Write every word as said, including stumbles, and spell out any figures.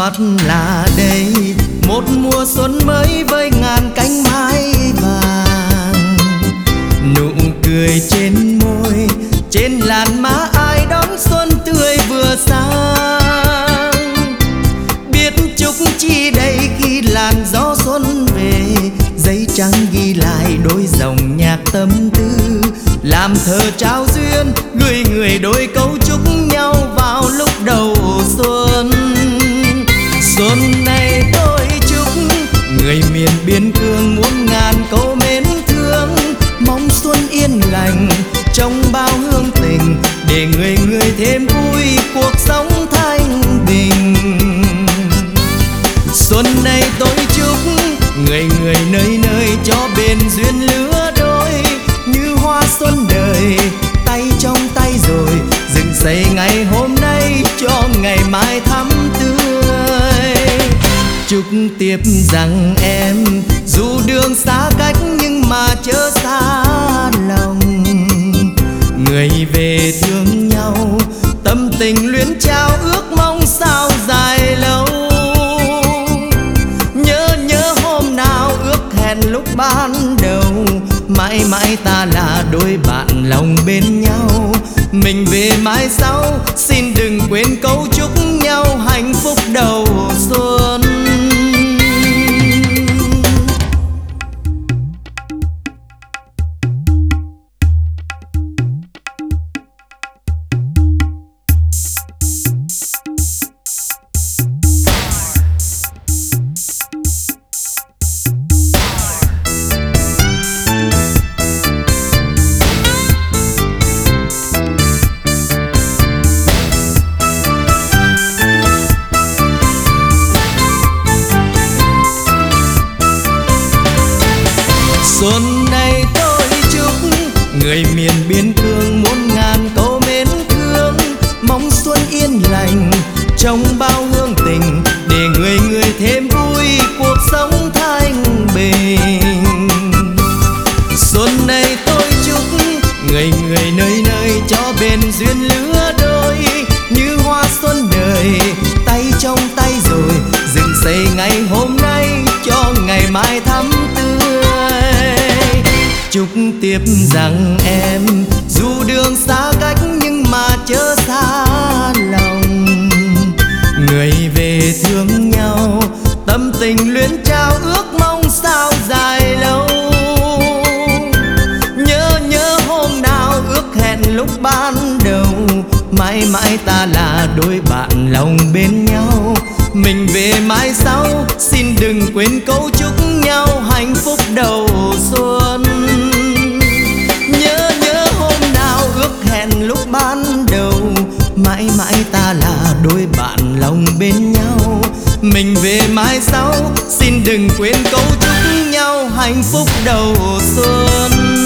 thoát là đây, một mùa xuân mới với ngàn cánh mai vàng. Nụ cười trên môi, trên làn má ai đón xuân tươi vừa sang. Biết chúc chi đây khi làn gió xuân về, giấy trắng ghi lại đôi dòng nhạc tâm tư, làm thơ trao duyên gửi người đôi câu chúc nhau vào lúc đầu xuân. Xuân này tôi chúc người miền biên cương muôn ngàn câu mến thương, mong xuân yên lành trong bao hương tình, để người người thêm vui cuộc sống thanh bình. Xuân này tôi chúc người người nơi nơi cho bền duyên lứa đôi, như hoa xuân đời tay trong tay rồi, dựng xây ngày hôm nay cho ngày mai thắm tươi. Chúc tiếp rằng em dù đường xa cách nhưng mà chớ xa lòng, người về thương nhau tâm tình luyến trao ước mong sao dài lâu. Nhớ nhớ hôm nào ước hẹn lúc ban đầu, mãi mãi ta là đôi bạn lòng bên nhau. Mình về mai sau xin đừng quên câu chúc nhau hạnh phúc đầu xuân. Xuân này tôi chúc người miền biên cương muôn ngàn câu mến thương, mong xuân yên lành trong bao hương tình, để người người thêm vui cuộc sống thanh bình. Xuân này tôi chúc người người nơi nơi cho bền duyên lứa đôi, như hoa xuân đời tay trong tay rồi, dựng xây ngày hôm nay cho ngày mai thắm tươi. Chúc tiếp rằng em dù đường xa cách nhưng mà chớ xa lòng, người về thương nhau tâm tình luyến trao ước mong sao dài lâu. Nhớ nhớ hôm nào ước hẹn lúc ban đầu, mãi mãi ta là đôi bạn lòng bên nhau. Mình về mai sau xin đừng quên câu chúc nhau hạnh phúc đầu xuân. Nhớ nhớ hôm nào ước hẹn lúc ban đầu, mãi mãi ta là đôi bạn lòng bên nhau. Mình về mai sau xin đừng quên câu chúc nhau hạnh phúc đầu xuân.